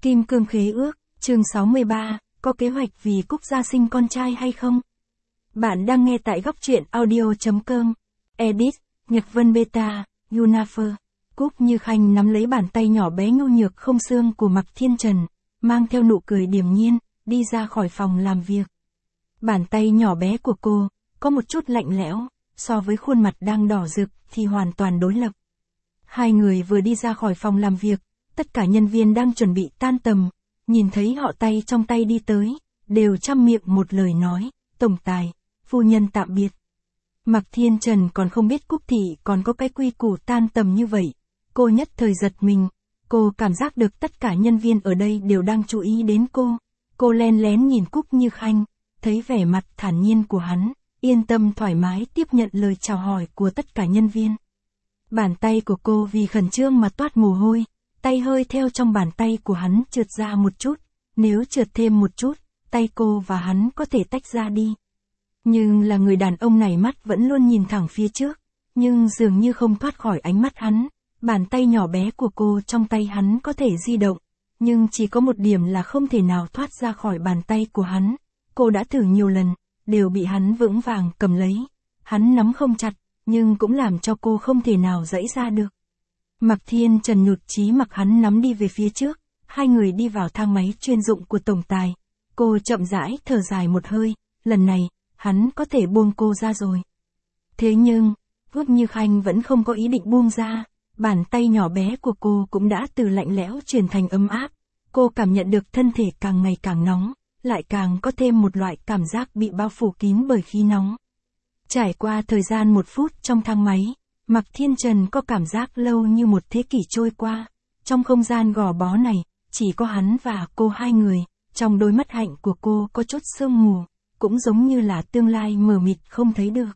Kim cương khế ước, chương 63, có kế hoạch vì Cúc gia sinh con trai hay không? Bạn đang nghe tại góc truyện audio.com. Edit, Nhật Vân Beta, Unafer. Cúc Như Khanh nắm lấy bàn tay nhỏ bé nhu nhược không xương của Mạc Thiên Trần, mang theo nụ cười điềm nhiên, đi ra khỏi phòng làm việc. Bàn tay nhỏ bé của cô, có một chút lạnh lẽo, so với khuôn mặt đang đỏ rực thì hoàn toàn đối lập. Hai người vừa đi ra khỏi phòng làm việc, tất cả nhân viên đang chuẩn bị tan tầm, nhìn thấy họ tay trong tay đi tới, đều trăm miệng một lời nói, tổng tài, phu nhân tạm biệt. Mạc Thiên Trần còn không biết Cúc thị còn có cái quy củ tan tầm như vậy, cô nhất thời giật mình, cô cảm giác được tất cả nhân viên ở đây đều đang chú ý đến cô len lén nhìn Cúc Như Khanh, thấy vẻ mặt thản nhiên của hắn, yên tâm thoải mái tiếp nhận lời chào hỏi của tất cả nhân viên. Bàn tay của cô vì khẩn trương mà toát mồ hôi, tay hơi theo trong bàn tay của hắn trượt ra một chút, nếu trượt thêm một chút, tay cô và hắn có thể tách ra đi. Nhưng là người đàn ông này mắt vẫn luôn nhìn thẳng phía trước, nhưng dường như không thoát khỏi ánh mắt hắn, bàn tay nhỏ bé của cô trong tay hắn có thể di động, nhưng chỉ có một điểm là không thể nào thoát ra khỏi bàn tay của hắn, cô đã thử nhiều lần, đều bị hắn vững vàng cầm lấy, hắn nắm không chặt, nhưng cũng làm cho cô không thể nào giãy ra được. Mạc Thiên Trần nhụt chí mặc hắn nắm đi về phía trước, hai người đi vào thang máy chuyên dụng của tổng tài, cô chậm rãi thở dài một hơi, lần này, hắn có thể buông cô ra rồi. Thế nhưng, Cúc Như Khanh vẫn không có ý định buông ra, bàn tay nhỏ bé của cô cũng đã từ lạnh lẽo chuyển thành ấm áp, cô cảm nhận được thân thể càng ngày càng nóng, lại càng có thêm một loại cảm giác bị bao phủ kín bởi khí nóng. Trải qua thời gian 1 phút trong thang máy, Mạc Thiên Trần có cảm giác lâu như một thế kỷ trôi qua, trong không gian gò bó này, chỉ có hắn và cô hai người, trong đôi mắt hạnh của cô có chút sương mù, cũng giống như là tương lai mờ mịt không thấy được.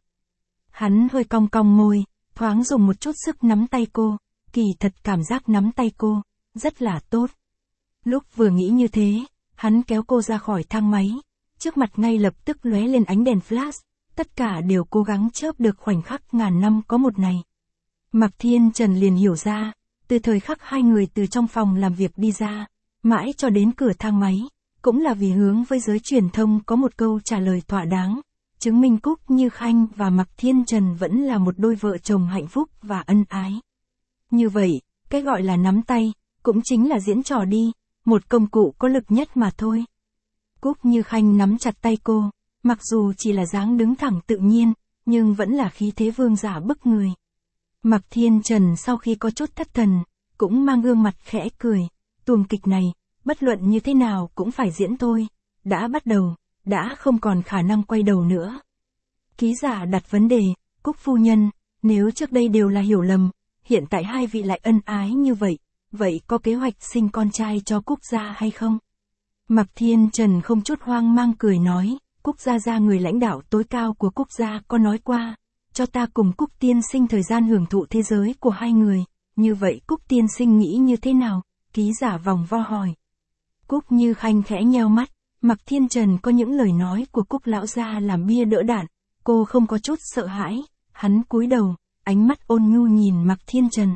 Hắn hơi cong cong môi, thoáng dùng một chút sức nắm tay cô, kỳ thật cảm giác nắm tay cô, rất là tốt. Lúc vừa nghĩ như thế, hắn kéo cô ra khỏi thang máy, trước mặt ngay lập tức lóe lên ánh đèn flash, tất cả đều cố gắng chớp được khoảnh khắc ngàn năm có một này. Mạc Thiên Trần liền hiểu ra, từ thời khắc hai người từ trong phòng làm việc đi ra, mãi cho đến cửa thang máy, cũng là vì hướng với giới truyền thông có một câu trả lời thỏa đáng, chứng minh Cúc Như Khanh và Mạc Thiên Trần vẫn là một đôi vợ chồng hạnh phúc và ân ái. Như vậy, cái gọi là nắm tay, cũng chính là diễn trò đi, một công cụ có lực nhất mà thôi. Cúc Như Khanh nắm chặt tay cô, mặc dù chỉ là dáng đứng thẳng tự nhiên, nhưng vẫn là khí thế vương giả bức người. Mạc Thiên Trần sau khi có chút thất thần, cũng mang gương mặt khẽ cười, tuồng kịch này, bất luận như thế nào cũng phải diễn thôi, đã bắt đầu, đã không còn khả năng quay đầu nữa. Ký giả đặt vấn đề, Cúc phu nhân, nếu trước đây đều là hiểu lầm, hiện tại hai vị lại ân ái như vậy, vậy có kế hoạch sinh con trai cho Cúc gia hay không? Mạc Thiên Trần không chút hoang mang cười nói, Cúc gia người lãnh đạo tối cao của Cúc gia có nói qua, cho ta cùng Cúc tiên sinh thời gian hưởng thụ thế giới của hai người, như vậy Cúc tiên sinh nghĩ như thế nào? Ký giả vòng vo hỏi. Cúc Như Khanh khẽ nheo mắt, Mạc Thiên Trần có những lời nói của Cúc lão gia làm bia đỡ đạn, cô không có chút sợ hãi, hắn cúi đầu, ánh mắt ôn nhu nhìn Mạc Thiên Trần.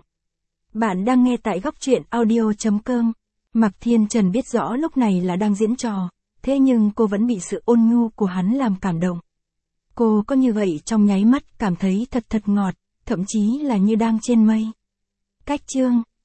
Bạn đang nghe tại góc truyện audio.com. Mạc Thiên Trần biết rõ lúc này là đang diễn trò, thế nhưng cô vẫn bị sự ôn nhu của hắn làm cảm động. Cô có như vậy trong nháy mắt cảm thấy thật ngọt, thậm chí là như đang trên mây. Cách chương